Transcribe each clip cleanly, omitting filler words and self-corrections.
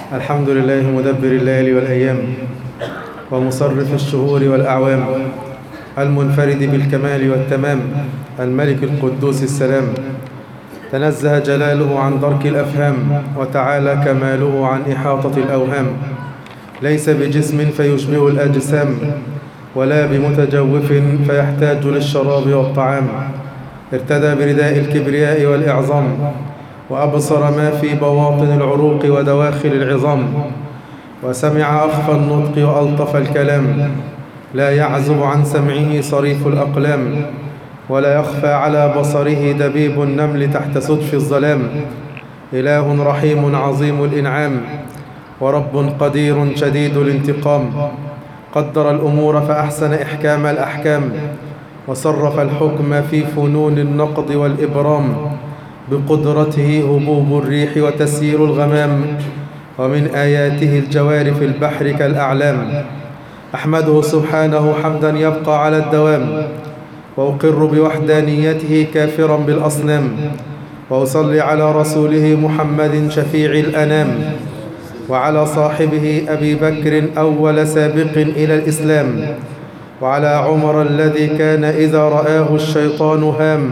الحمد لله مدبر الليالي والأيام ومصرف الشهور والأعوام، المنفرد بالكمال والتمام، الملك القدوس السلام. تنزه جلاله عن درك الأفهام، وتعالى كماله عن إحاطة الأوهام. ليس بجسم فيشبه الأجسام، ولا بمتجوف فيحتاج للشراب والطعام. ارتدى برداء الكبرياء والإعظام، وأبصر ما في بواطن العروق ودواخل العظام، وسمع أخفى النطق وألطف الكلام. لا يعزب عن سمعه صريف الأقلام، ولا يخفى على بصره دبيب النمل تحت سدف الظلام. إله رحيم عظيم الإنعام، ورب قدير شديد الانتقام. قدر الأمور فأحسن إحكام الأحكام، وصرف الحكم في فنون النقض والإبرام. بقدرته هبوب الريح وتسيير الغمام، ومن آياته الجوار في البحر كالأعلام. أحمده سبحانه حمدا يبقى على الدوام، وأقر بوحدانيته كافرا بالأصنام. وأصلي على رسوله محمد شفيع الأنام، وعلى صاحبه أبي بكر أول سابق إلى الإسلام، وعلى عمر الذي كان إذا رآه الشيطان هام،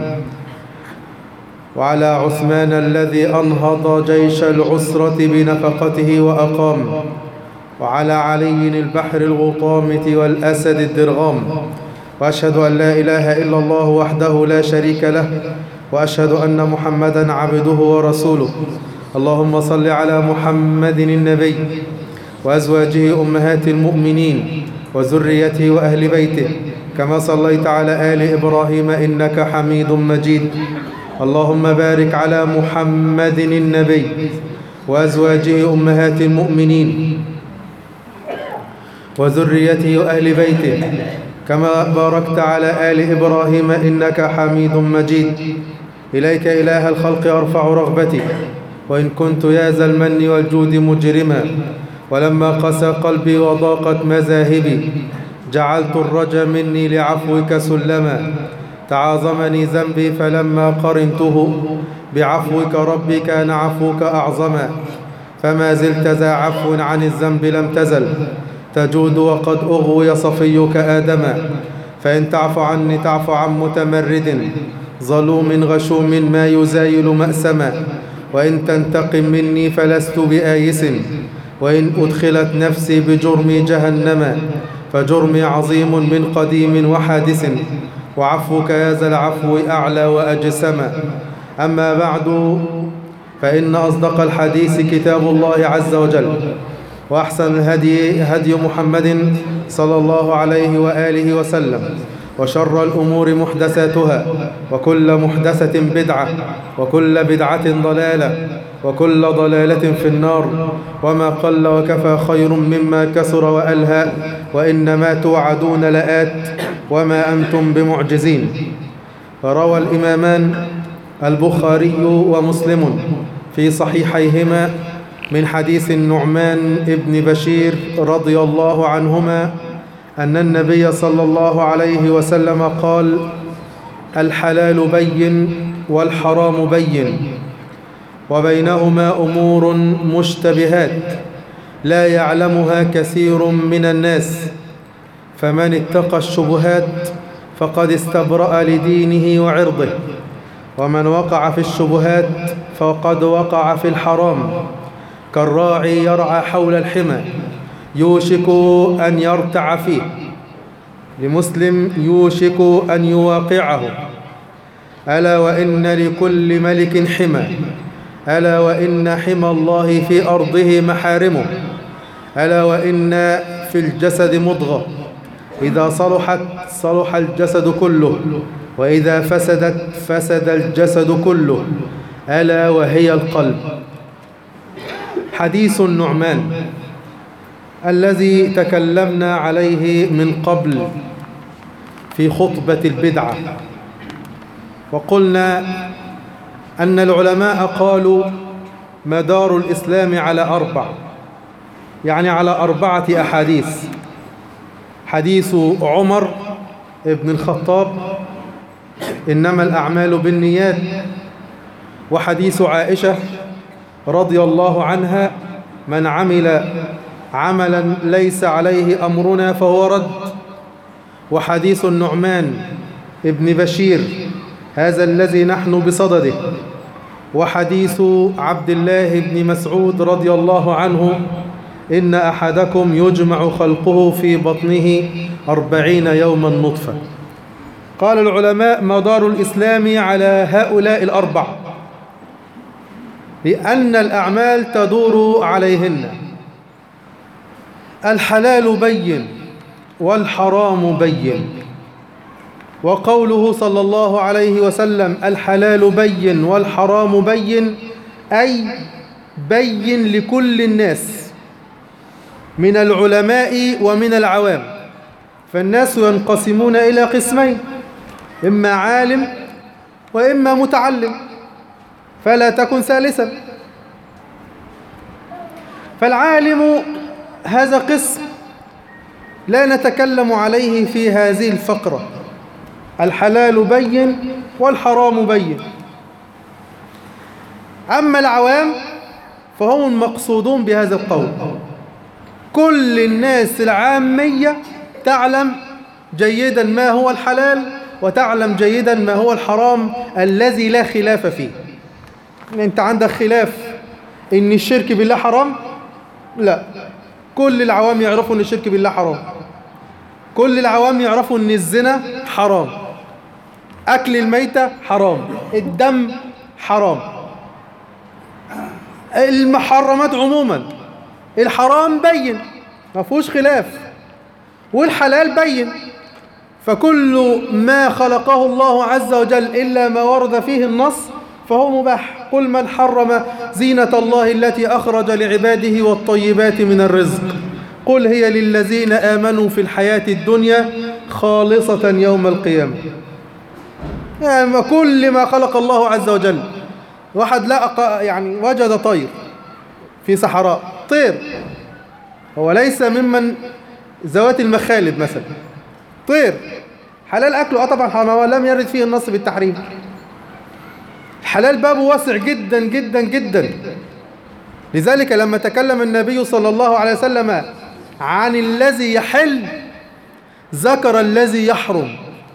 وعلى عثمان الذي أنهض جيش العسرة بنفقته وأقام، وعلى علي البحر الغطامة والأسد الدرغام. وأشهد أن لا إله إلا الله وحده لا شريك له، وأشهد أن محمدا عبده ورسوله. اللهم صل على محمد النبي وأزواجه أمهات المؤمنين وذريته وأهل بيته، كما صليت على آل إبراهيم إنك حميد مجيد. اللهم بارك على محمد النبي وأزواجه أمهات المؤمنين وذريته وأهل بيته، كما باركت على آل إبراهيم إنك حميد مجيد. إليك إله الخلق أرفع رغبتي، وإن كنت يا ذا المن والجود مجرما. ولما قسى قلبي وضاقت مذاهبي، جعلت الرجا مني لعفوك سلما. تعاظمني ذنبي فلما قرنته بعفوك ربي كان عفوك أعظما. فما زلت ذا عفو عن الذنب لم تزل، تجود وقد أغوي صفيك آدما. فإن تعف عني تعف عن متمرد، ظلوم غشوم ما يزايل مأسما. وإن تنتقم مني فلست بآيس، وإن أدخلت نفسي بجرمي جهنما. فجرمي عظيم من قديم وحادث، وعفوك يا ذا العفو أعلى وأجسما. أما بعد، فإن أصدق الحديث كتاب الله عز وجل، وأحسن الهدي هدي محمد صلى الله عليه وآله وسلم، وشر الأمور محدثاتها، وكل محدثة بدعة، وكل بدعة ضلالة، وكل ضلالة في النار. وما قل وكفى خير مما كثر وألهى، وإنما توعدون لآت وما أنتم بمعجزين. روى الإمامان البخاري ومسلم في صحيحيهما من حديث النعمان ابن بشير رضي الله عنهما أن النبي صلى الله عليه وسلم قال: الحلال بين والحرام بين، وبينهما أمور مشتبهات لا يعلمها كثير من الناس. فمن اتقى الشبهات فقد استبرأ لدينه وعرضه، ومن وقع في الشبهات فقد وقع في الحرام. كالراعي يرعى حول الحمى يوشك أن يرتع فيه، لمسلم يوشك أن يواقعه. ألا وإن لكل ملك حمى، ألا وإن حمى الله في أرضه محارمه. ألا وإن في الجسد مضغة، إذا صلحت صلح الجسد كله، وإذا فسدت فسد الجسد كله، ألا وهي القلب. حديث النعمان الذي تكلمنا عليه من قبل في خطبة البدعة، وقلنا أن العلماء قالوا مدار الإسلام على أربع، يعني على 4 أحاديث: حديث عمر ابن الخطاب إنما الأعمال بالنيات، وحديث عائشة رضي الله عنها من عمل عملا ليس عليه أمرنا فهو رد. وحديث النعمان ابن بشير هذا الذي نحن بصدده، وحديث عبد الله بن مسعود رضي الله عنه إن أحدكم يجمع خلقه في بطنه 40 يوما نطفة. قال العلماء مدار الإسلام على هؤلاء الأربع، لأن الأعمال تدور عليهن. الحلال بين والحرام بين، وقوله صلى الله عليه وسلم الحلال بين والحرام بين، أي بين لكل الناس من العلماء ومن العوام. فالناس ينقسمون إلى قسمين، إما عالم وإما متعلم، فلا تكن ثالثا. فالعالم هذا قسم لا نتكلم عليه في هذه الفقرة، الحلال بين والحرام بين. أما العوام فهم المقصودون بهذا القول. كل الناس العامية تعلم جيدا ما هو الحلال وتعلم جيدا ما هو الحرام الذي لا خلاف فيه. أنت عندك خلاف إن الشرك بالله حرام؟ لا، كل العوام يعرفوا إن الشرك بالله حرام. كل العوام يعرفوا إن الزنا حرام، أكل الميتة حرام، الدم حرام، المحرمات عموما. الحرام بين ما فيهوش خلاف، والحلال بين. فكل ما خلقه الله عز وجل إلا ما ورد فيه النص فهو مباح. قل من حرم زينة الله التي أخرج لعباده والطيبات من الرزق قل هي للذين آمنوا في الحياة الدنيا خالصة يوم القيامة. يعني كل ما خلق الله عز وجل. واحد لقى يعني وجد طير في صحراء، طير هو ليس ممن ذوات المخالب مثلا، طير حلال أكله؟ طبعا حرام، لم يرد فيه النص بالتحريم. الحلال بابه واسع جدا جدا جدا. لذلك لما تكلم النبي صلى الله عليه وسلم عن الذي يحل ذكر الذي يحرم.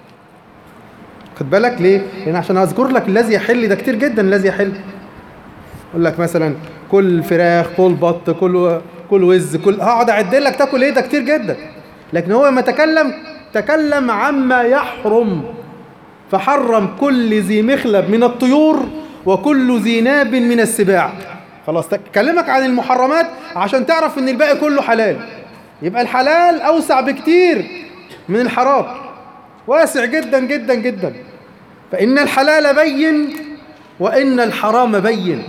خد بالك ليه؟ لأن عشان أذكر لك الذي يحل ده كتير جدا. الذي يحل يقول لك مثلا كل فراخ، كل بط، كل وز، هقعد أعد لك تاكل إيه، ده كتير جدا. لكن هو لما تكلم عما يحرم، فحرم كل ذي مخلب من الطيور وكل ذي ناب من السباع. خلاص تكلمك عن المحرمات عشان تعرف ان الباقي كله حلال. يبقى الحلال اوسع بكتير من الحرام، واسع جدا جدا جدا. فإن الحلال بين وإن الحرام بين،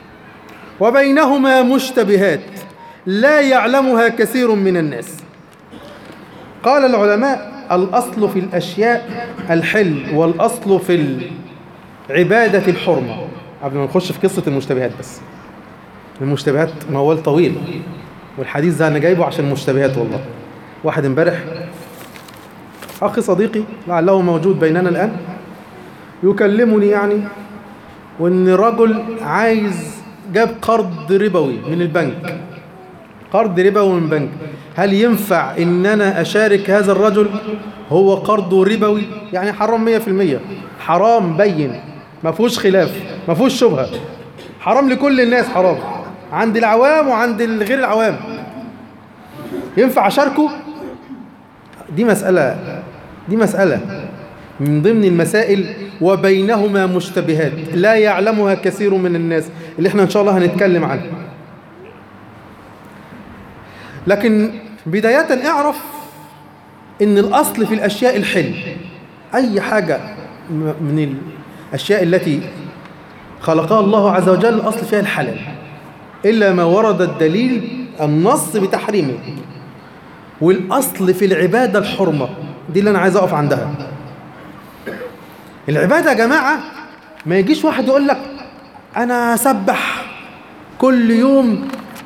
وبينهما مشتبهات لا يعلمها كثير من الناس. قال العلماء الأصل في الأشياء الحل، والأصل في العبادة الحرمة. قبل ما نخش في قصة المشتبهات، بس المشتبهات موال طويل، والحديث ده أنا جايبه عشان المشتبهات. والله واحد امبارح أخي صديقي لعله موجود بيننا الآن يكلمني يعني، وإن رجل جاب قرض ربوي من البنك، قرض ربوي من البنك. هل ينفع إن أنا أشارك هذا الرجل؟ هو قرضه ربوي يعني حرام 100%، حرام بين ما فيهوش خلاف، ما فيهوش شبهة، حرام لكل الناس، حرام عند العوام وعند غير العوام. ينفع أشاركه؟ دي مسألة من ضمن المسائل، وبينهما مشتبهات لا يعلمها كثير من الناس، اللي احنا إن شاء الله هنتكلم عنها. لكن بداية اعرف ان الأصل في الأشياء الحل. أي حاجة من الأشياء التي خلقها الله عز وجل الأصل فيها الحلال، إلا ما ورد الدليل النص بتحريمه. والأصل في العبادة الحرمة، دي اللي أنا عايز أقف عندها. العبادة يا جماعة ما يجيش واحد يقول لك أنا أسبح كل يوم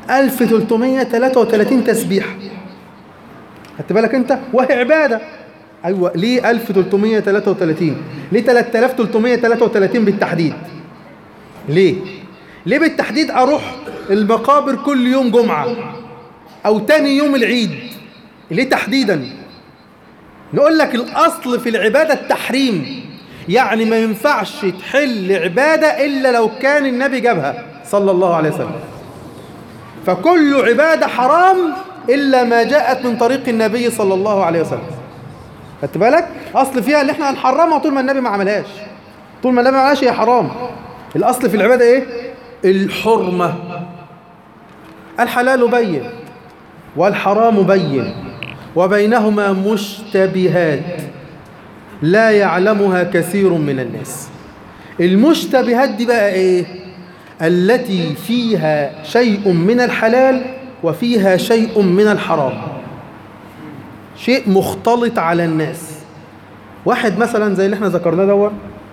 1333 تسبيح. خدت بالك أنت؟ وهي عبادة. أيوة، ليه 1333؟ ليه 3333 بالتحديد؟ ليه بالتحديد؟ أروح المقابر كل يوم جمعة أو تاني يوم العيد. ليه تحديدا؟ نقول لك الأصل في العبادة التحريم، يعني ما ينفعش تحل عبادة إلا لو كان النبي جابها صلى الله عليه وسلم. فكل عبادة حرام إلا ما جاءت من طريق النبي صلى الله عليه وسلم. خدت بالك؟ أصل فيها اللي احنا هنحرمها طول ما النبي ما عملهاش. طول ما النبي ما عملهاش هي حرام. الأصل في العبادة إيه؟ الحرمة. الحلال بين والحرام بين وبينهما مشتبهات لا يعلمها كثير من الناس. المشتبهات دي بقى إيه؟ التي فيها شيء من الحلال وفيها شيء من الحرام، شيء مختلط على الناس. واحد مثلا زي اللي احنا ذكرناه دوت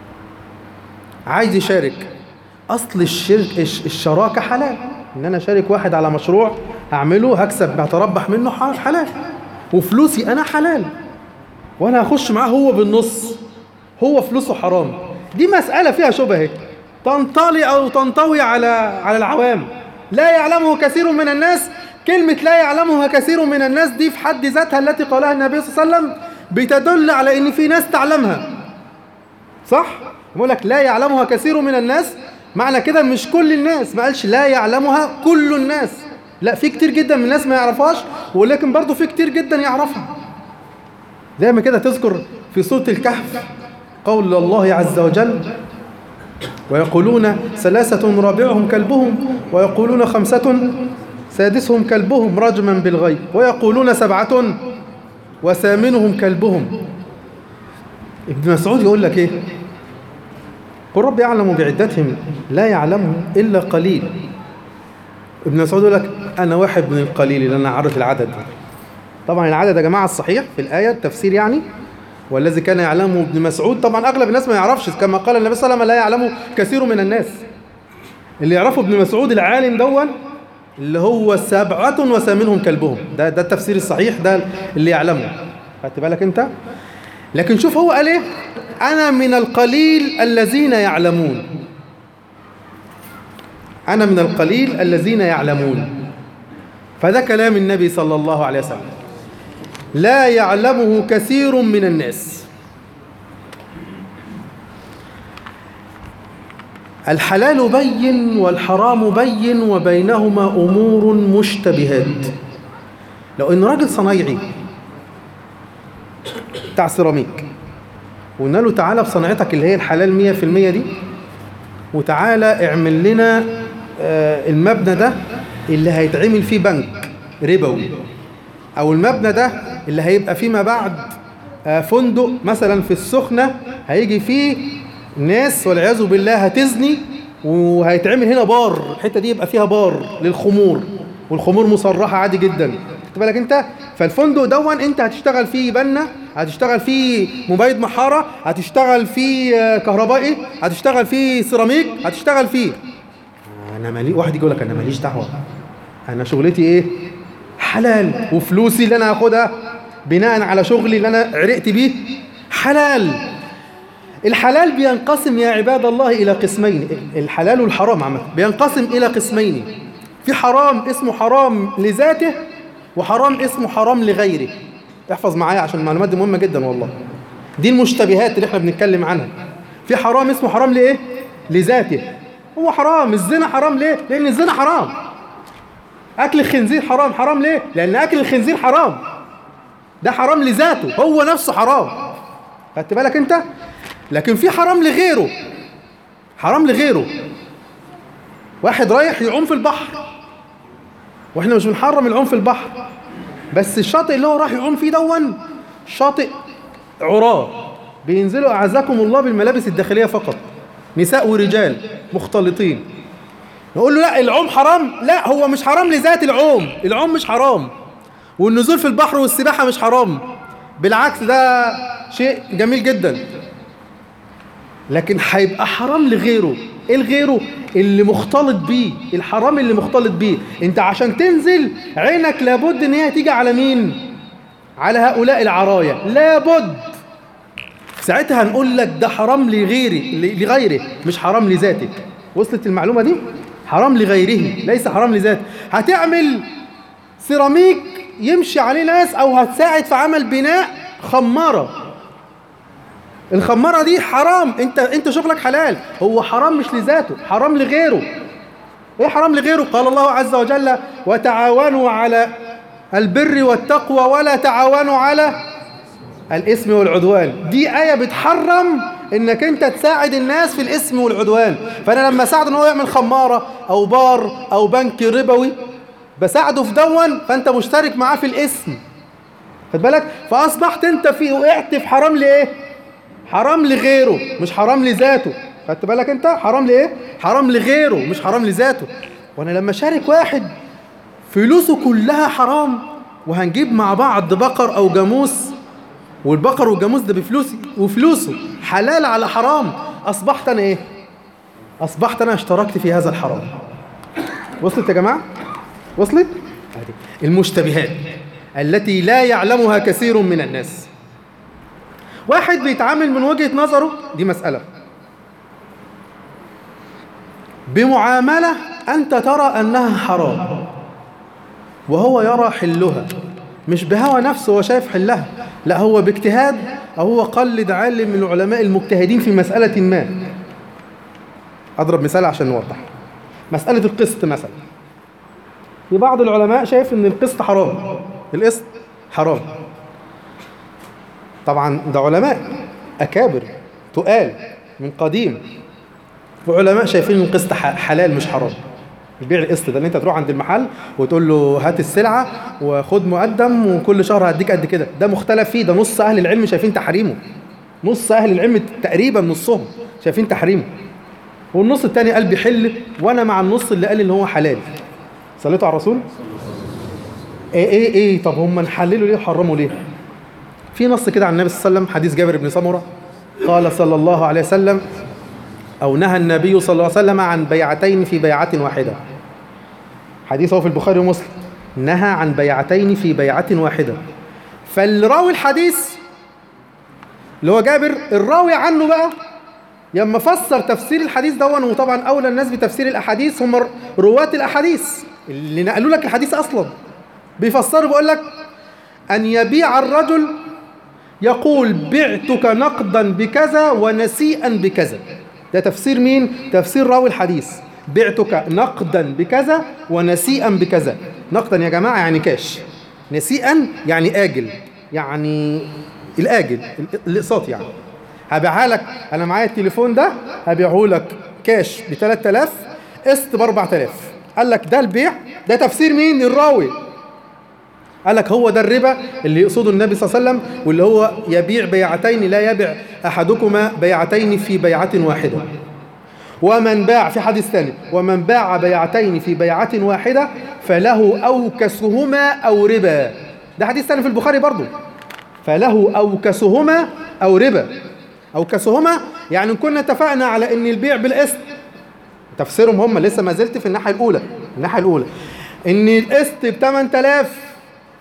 عايز يشارك. أصل الشراكة حلال، إن أنا شارك واحد على مشروع أعمله هكسب هتربح منه حلال، وفلوسي أنا حلال، وأنا هخش معاه هو بالنص، هو فلوسه حرام. دي مسألة فيها شبهة تنطلي أو تنطوي على العوام. لا يعلمه كثير من الناس. كلمة لا يعلمها كثير من الناس دي في حد ذاتها التي قالها النبي صلى الله عليه وسلم بتدل على إن في ناس تعلمها، صح؟ يقول لك لا يعلمها كثير من الناس، معنى كده مش كل الناس. ما قالش لا يعلمها كل الناس، لا، في كتير جدا من الناس ما يعرفهاش، ولكن برضو في كتير جدا يعرفها. زي ما كده تذكر في سورة الكهف قول الله عز وجل: ويقولون ثلاثة رابعهم كلبهم ويقولون خمسة سادسهم كلبهم رجما بالغيب ويقولون سبعة وثامنهم كلبهم. ابن مسعود يقول لك ايه؟ قل رب يعلم بعدتهم لا يعلمهم إلا قليل. ابن مسعود يقول لك أنا واحد من القليل اللي أنا أعرف العدد. طبعا العدد يا جماعة الصحيح في الآية التفسير يعني والذي كان يعلمه ابن مسعود. طبعا أغلب الناس ما يعرفش، كما قال النبي صلى الله عليه وسلم لا يعلمه كثير من الناس. اللي يعرفه ابن مسعود العالم دون اللي هو 7 وثامنهم كلبهم، ده التفسير الصحيح، ده اللي يعلمه. خدت بالك أنت؟ لكن شوف هو قال إيه؟ أنا من القليل الذين يعلمون. أنا من القليل الذين يعلمون. فده كلام النبي صلى الله عليه وسلم. لا يعلمه كثير من الناس. الحلال بين والحرام بين وبينهما أمور مشتبهات. لو إن راجل صنايعي بتاع سيراميك وقلنا له تعالى بصناعتك اللي هي الحلال 100% دي وتعالى اعمل لنا المبنى ده اللي هيتعمل فيه بنك ربوي، أو المبنى ده اللي هيبقى فيما بعد فندق مثلا في السخنة هيجي فيه ناس والعياذ بالله هتزني وهيتعمل هنا بار، الحتة دي يبقى فيها بار للخمور والخمور مصرحة عادي جدا. خدت بالك انت؟ فالفندق دون انت هتشتغل فيه بنا، هتشتغل فيه مبيض محارة، هتشتغل فيه كهربائي، هتشتغل فيه سيراميك، هتشتغل فيه. انا مالي واحد يقول لك انا ماليش دعوة، انا شغلتي ايه؟ حلال، وفلوسي اللي انا هاخدها بناء على شغلي اللي انا عرقت بيه حلال. الحلال بينقسم يا عباد الله إلى قسمين. الحلال والحرام عامة بينقسم إلى قسمين. في حرام اسمه حرام لذاته وحرام اسمه حرام لغيره. احفظ معايا عشان المعلومات دي مهمة جدا والله. دي المشتبهات اللي احنا بنتكلم عنها. في حرام اسمه حرام لإيه؟ لذاته. هو حرام. الزنا حرام ليه؟ لأن الزنا حرام. أكل الخنزير حرام. حرام ليه؟ لأن أكل الخنزير حرام. ده حرام لذاته، هو نفسه حرام. خدت بالك أنت؟ لكن في حرام لغيره. حرام لغيره. واحد رايح يعوم في البحر، واحنا مش بنحرم العوم في البحر، بس الشاطئ اللي هو راح يعوم فيه دون شاطئ عراة بينزلوا أعزكم الله بالملابس الداخلية فقط، نساء ورجال مختلطين. نقول له لا العوم حرام. لا، هو مش حرام لذات العوم. العوم مش حرام، والنزول في البحر والسباحة مش حرام، بالعكس ده شيء جميل جدا. لكن هيبقى حرام لغيره. ايه لغيره؟ اللي مختلط بيه، الحرام اللي مختلط بيه. انت عشان تنزل عينك لابد ان هي تيجي على مين؟ على هؤلاء العرايا، لابد. ساعتها هنقول لك ده حرام لغيره مش حرام لذاتك. وصلت المعلومة دي؟ حرام لغيره ليس حرام لذاته. هتعمل سيراميك يمشي عليه ناس، او هتساعد في عمل بناء خمارة، الخمارة دي حرام، انت شغلك حلال، هو حرام مش لذاته، حرام لغيره. ايه حرام لغيره؟ قال الله عز وجل وتعاونوا على البر والتقوى ولا تعاونوا على الإثم والعدوان. دي آية بتحرم انك انت تساعد الناس في الإثم والعدوان. فانا لما اساعده ان هو يعمل خمارة او بار او بنك ربوي بساعده في دون، فانت مشترك معاه في الإثم، خد بالك؟ فاصبحت انت وقعت في حرام لايه؟ حرام لغيره مش حرام لذاته. خدت بالك انت؟ حرام لايه؟ حرام لغيره مش حرام لذاته. وانا لما شارك واحد فلوسه كلها حرام، وهنجيب مع بعض بقر او جاموس، والبقر والجاموس ده بفلوسي وفلوسه حلال على حرام، اصبحت انا ايه؟ اصبحت انا اشتركت في هذا الحرام. وصلت يا جماعه؟ وصلت؟ المشتبهات التي لا يعلمها كثير من الناس. واحد بيتعامل من وجهة نظره، دي مسألة، بمعاملة أنت ترى أنها حرام وهو يرى حلها، مش بهوى نفسه هو شايف حلها، لا هو باجتهاد، أو هو قلد عالم من العلماء المجتهدين في مسألة ما. أضرب مثال عشان نوضح. مسألة القسط مثلا، في بعض العلماء شايف أن القسط حرام، القسط حرام. طبعا ده علماء أكابر تقال من قديم، وعلماء شايفين ان القسط حلال مش حرام. البيع القسط ده ان انت تروح عند المحل وتقول له هات السلعه وخد مقدم وكل شهر هديك قد كده، ده مختلف فيه، ده نص اهل العلم شايفين تحريمه، نص اهل العلم تقريبا نصهم شايفين تحريمه، والنص الثاني قال بيحل، وانا مع النص اللي قال ان هو حلال. صليتوا على الرسول؟ ايه طب هم نحللوا ليه وحرموا ليه؟ في نص كده عن النبي صلى الله عليه وسلم، حديث جابر بن سمره، قال صلى الله عليه وسلم، أو نهى النبي صلى الله عليه وسلم عن بيعتين في بيعة واحدة. حديثه في البخاري ومسلم، نهى عن بيعتين في بيعة واحدة. فالراوي الحديث اللي هو جابر، الراوي عنه بقى لما فسر تفسير الحديث دون، وطبعا أولى الناس بتفسير الأحاديث هم رواة الأحاديث اللي نقلوا لك الحديث أصلا، بيفسروا بيقول لك أن يبيع الرجل يقول بعتك نقدا بكذا ونسيئا بكذا. ده تفسير مين؟ تفسير راوي الحديث، بعتك نقدا بكذا ونسيئا بكذا. نقدا يا جماعة يعني كاش، نسيئا يعني آجل، يعني الآجل الإقساط، يعني هبيعها لك، أنا معايا التليفون ده هبيعه لك كاش ب 3000، قسط ب 4000. قال لك ده البيع، ده تفسير مين؟ الراوي. قال لك هو ده الربا اللي يقصده النبي صلى الله عليه وسلم، واللي هو يبيع بيعتين، لا يبيع أحدكما بيعتين في بيعة واحدة. ومن باع، في حديث ثاني، ومن باع بيعتين في بيعة واحدة فله أوكسهما أو ربا. ده حديث ثاني في البخاري برضو، فله أوكسهما أو ربا. أوكسهما يعني كنا اتفقنا على أن البيع بالقسط، تفسيرهم هم لسه ما زلت في الناحية الأولى، أن القسط ب 8000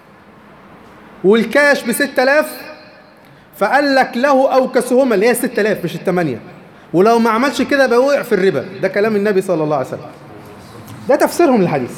والكاش ب 6000، فقال لك له أوكسهما اللي هي 6000 مش ال8، ولو ما عملش كده بقى وقع في الربا. ده كلام النبي صلى الله عليه وسلم، ده تفسيرهم للحديث.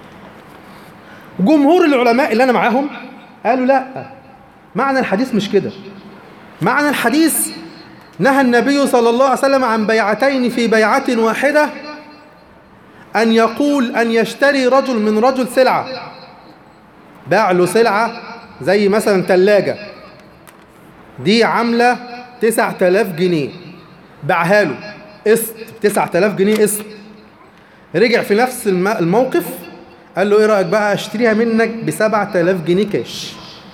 جمهور العلماء اللي أنا معاهم قالوا لا، معنى الحديث مش كده. معنى الحديث نهى النبي صلى الله عليه وسلم عن بيعتين في بيعة واحدة، أن يقول أن يشتري رجل من رجل سلعة، باع له سلعة زي مثلا ثلاجة دي عاملة 9000 جنيه، باعها له قسط ب 9000 جنيه قسط، رجع في نفس الموقف قال له ايه رأيك بقى اشتريها منك ب 7000 جنيه كاش،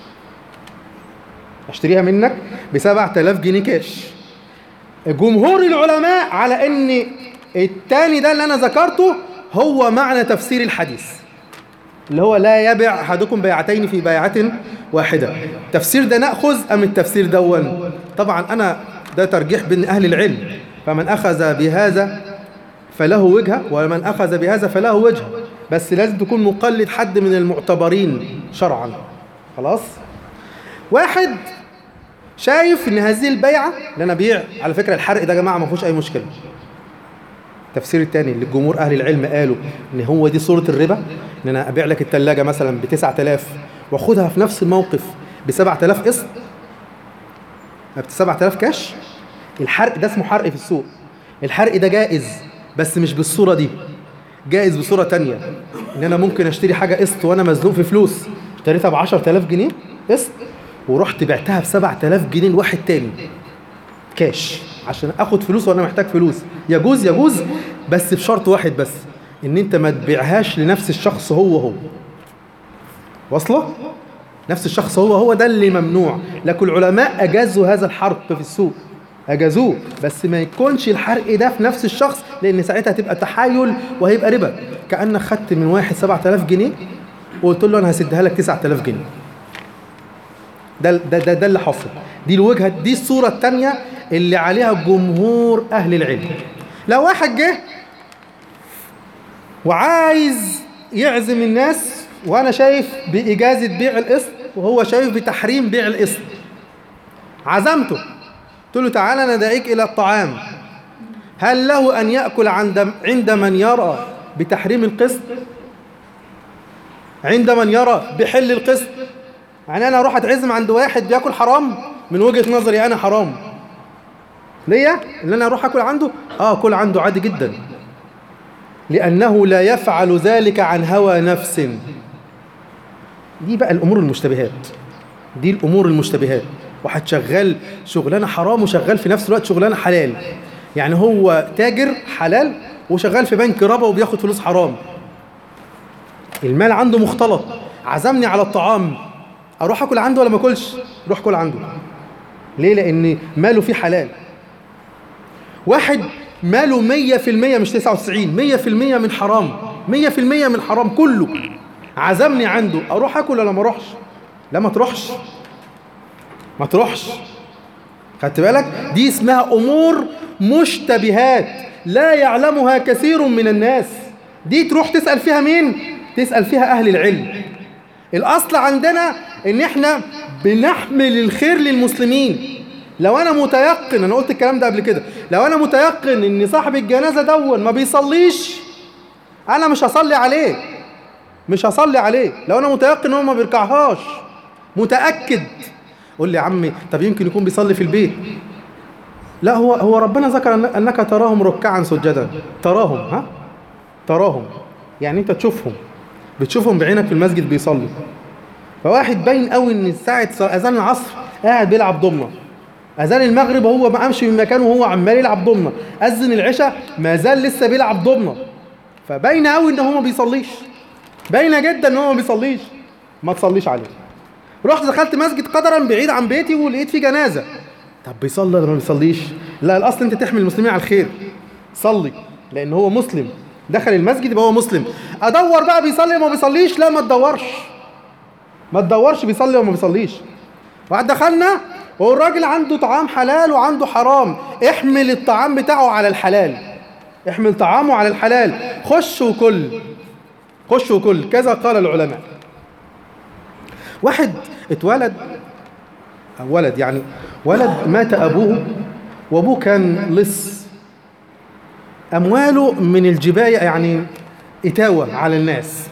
اشتريها منك ب 7000 جنيه كاش. جمهور العلماء على ان التاني ده اللي انا ذكرته هو معنى تفسير الحديث، اللي هو لا يبيع أحدكم بيعتين في بيعة واحدة. التفسير ده نأخذ أم التفسير دون؟ طبعا أنا ده ترجيح بين أهل العلم، فمن أخذ بهذا فله وجهة ومن أخذ بهذا فله وجهة، بس لازم تكون مقلد حد من المعتبرين شرعا. خلاص؟ واحد شايف ان هذه البيعة اللي انا بيع، على فكرة الحرق ده يا جماعة ما فيهوش اي مشكلة، التفسير الثاني اللي الجمهور أهل العلم قالوا إن هو دي صورة الربا، إن أنا أبيع لك الثلاجة مثلا ب9000 وأخدها في نفس الموقف ب7000 قسط، ب7000 كاش. الحرق ده اسمه حرق في السوق. الحرق ده جائز بس مش بالصورة دي، جائز بصورة تانية. إن أنا ممكن أشتري حاجة قسط وأنا مزنوق في فلوس، اشتريتها ب10000 جنيه قسط ورحت بعتها ب7000 جنيه لواحد تاني كاش عشان اخد فلوس وانا محتاج فلوس. يجوز بس بشرط واحد بس، ان انت ما تبيعهاش لنفس الشخص هو واصله. نفس الشخص هو ده اللي ممنوع. لكن العلماء اجازوا هذا الحرق في السوق، اجازوه، بس ما يكونش الحرق ده في نفس الشخص، لان ساعتها هتبقى تحايل وهيبقى ربا. كأنك خدت من واحد 7000 جنيه وقلت له انا هسدها لك 9000 جنيه. ده اللي حصل. دي الوجهة، دي الصورة الثانية اللي عليها جمهور أهل العلم. لو واحد جه وعايز يعزم الناس وأنا شايف بإجازة بيع القسط وهو شايف بتحريم بيع القسط، عزمته قلت له تعالى أنا دعيك إلى الطعام، هل له أن يأكل عند من يرى بتحريم القسط، عند من يرى بحل القسط؟ يعني أنا أروح أتعزم عند واحد بياكل حرام؟ من وجهة نظري أنا حرام ليا اللي أنا أروح أكل عنده؟ أكل عنده عادي جدا، لأنه لا يفعل ذلك عن هوى نفس. دي بقى الأمور المشتبهات، دي الأمور المشتبهات. واحد شغال شغلانة حرام وشغال في نفس الوقت شغلانة حلال، يعني هو تاجر حلال وشغال في بنك ربا وبياخد فلوس حرام، المال عنده مختلط. عزمني على الطعام، اروح اكل عنده ولا ما اكلش؟ روح كل عنده. ليه؟ لان ماله فيه حلال. واحد ماله 100% مش 99، 100% من حرام، 100% من حرام كله، عزمني عنده، اروح اكل ولا ما اروحش؟ لا ما تروحش. خدت بالك؟ دي اسمها امور مشتبهات لا يعلمها كثير من الناس. دي تروح تسأل فيها مين؟ تسأل فيها اهل العلم. الأصل عندنا إن إحنا بنحمل الخير للمسلمين. لو أنا متيقن، أنا قلت الكلام ده قبل كده، لو أنا متيقن إن صاحب الجنازة دون ما بيصليش، أنا مش هصلي عليه. لو أنا متيقن إن هو ما بيركعهاش، متأكد، قول لي يا عمي طب يمكن يكون بيصلي في البيت. لا، هو ربنا ذكر أنك تراهم ركعا سجدا. تراهم يعني أنت بتشوفهم بعينك في المسجد بيصلي. فواحد باين قوي ان ساعة اذان العصر قاعد بيلعب ضمنه، اذان المغرب هو ما قامش من مكانه وهو عمال يلعب ضمنه، اذن العشاء ما زال لسه بيلعب ضمنه. فباين قوي ان هو ما بيصليش، باينه جدا ان هو ما بيصليش. ما تصليش عليه. رحت دخلت مسجد قدرا بعيد عن بيتي ولقيت فيه جنازه، طب بيصلي ولا ما بيصليش؟ لا، الاصل انت تحمل المسلمين على الخير، صلي، لان هو مسلم، دخل المسجد يبقى هو مسلم. ادور بقى بيصلي وما بيصليش؟ لا، ما تدورش بيصلي وما بيصليش. واحد دخلنا والراجل عنده طعام حلال وعنده حرام، احمل الطعام بتاعه على الحلال، احمل طعامه على الحلال، خش وكل كذا قال العلماء. واحد اتولد، ولد مات ابوه وابوه كان لص، امواله من الجباية، يعني اتاوة على الناس،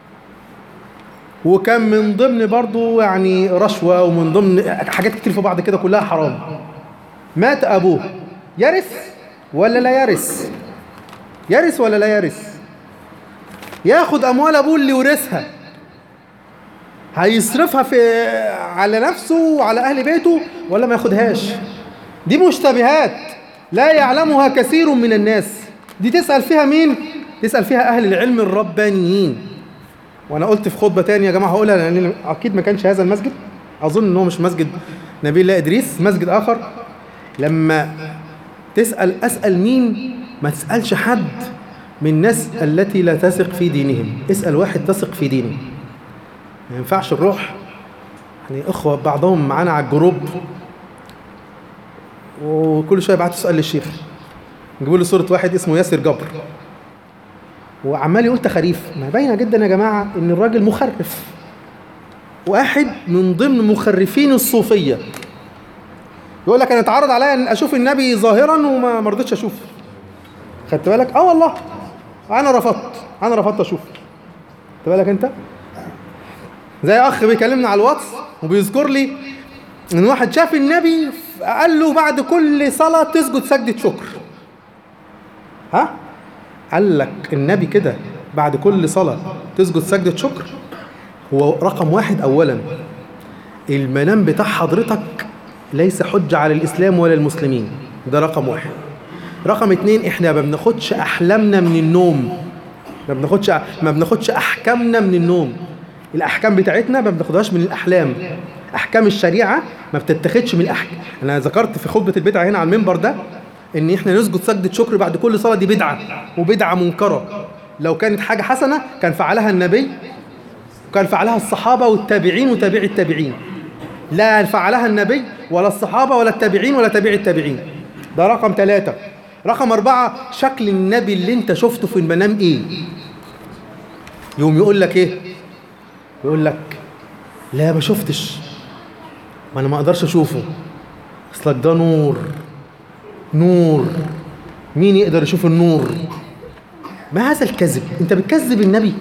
وكان من ضمن برضو يعني رشوة، ومن ضمن حاجات كتير في بعض كده كلها حرام. مات أبوه، يرث ولا لا يرث؟ يرث ولا لا يرث؟ ياخد أموال أبوه اللي ورثها هيصرفها على نفسه وعلى أهل بيته ولا ما ياخدهاش؟ دي مشتبهات لا يعلمها كثير من الناس. دي تسأل فيها مين؟ تسأل فيها أهل العلم الربانيين. وانا قلت في خطبه تانية يا جماعه هقولها، لان اكيد ما كانش هذا المسجد، اظن ان هو مش مسجد نبي الله ادريس، مسجد اخر. لما اسال مين؟ ما تسالش حد من الناس التي لا تثق في دينهم، اسال واحد تثق في دينه. ما ينفعش نروح، يعني اخوه بعضهم معانا على الجروب وكل شويه يبعتوا سؤال للشيخ، نجيبوا له صوره واحد اسمه ياسر جبر وعمال يقول تخاريف. ما باينه جدا يا جماعه ان الراجل مخرف، واحد من ضمن مخرفين الصوفيه. يقول لك انا اتعرض عليا ان اشوف النبي ظاهرا وما رضيتش اشوفه. خدت بالك؟ والله انا رفضت اشوف. خدت بالك انت؟ زي اخ بيكلمنا على الواتس وبيذكر لي ان واحد شاف النبي قال له بعد كل صلاة تسجد سجدة شكر. قال لك النبي كده بعد كل صلاة تسجد سجدة شكر؟ هو رقم واحد اولا المنام بتاع حضرتك ليس حجة على الاسلام ولا المسلمين، ده رقم واحد. رقم اتنين احنا ما بناخدش احلامنا من النوم، ما بناخدش احكامنا من النوم. الاحكام بتاعتنا ما بناخدهاش من الاحلام. احكام الشريعه ما بتتاخدش من الاحكام. انا ذكرت في خطبه البدعه هنا على المنبر ده ان احنا نسجد سجده شكر بعد كل صلاه، دي بدعه وبدعه منكره. لو كانت حاجه حسنه كان فعلها النبي وكان فعلها الصحابه والتابعين وتابعي التابعين. لا فعلها النبي ولا الصحابه ولا التابعين ولا تابعي التابعين. ده رقم 3. رقم 4 شكل النبي اللي انت شفته في المنام ايه؟ يوم يقول لك ايه؟ يقول لك لا ما شفتش، ما انا ما اقدرش اشوفه، اصلك ده نور، مين يقدر يشوف النور؟ ما هذا الكذب؟ انت بتكذب النبي،